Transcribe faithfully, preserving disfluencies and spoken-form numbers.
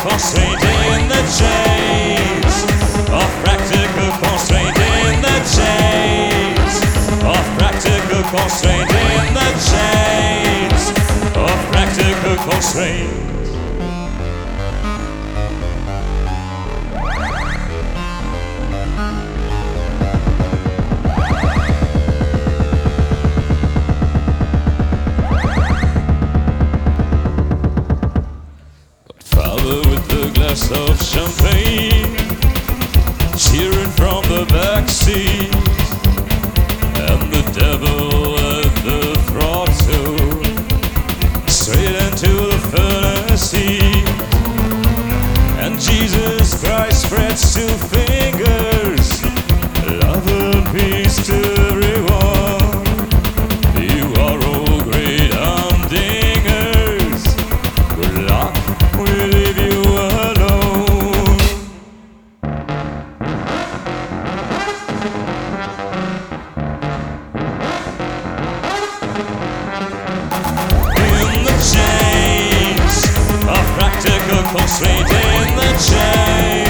constraint in the chains of practical constraint in the chains of practical constraint in the chains of practical constraint. Of champagne, cheering from the backseat, and the devil at the throttle, straight into the furnace heat. And Jesus Christ spreads two fingers, love and peace to everyone. You are all great humdingers. Good luck, we leave you alone. In the chains of practical constraint in the chains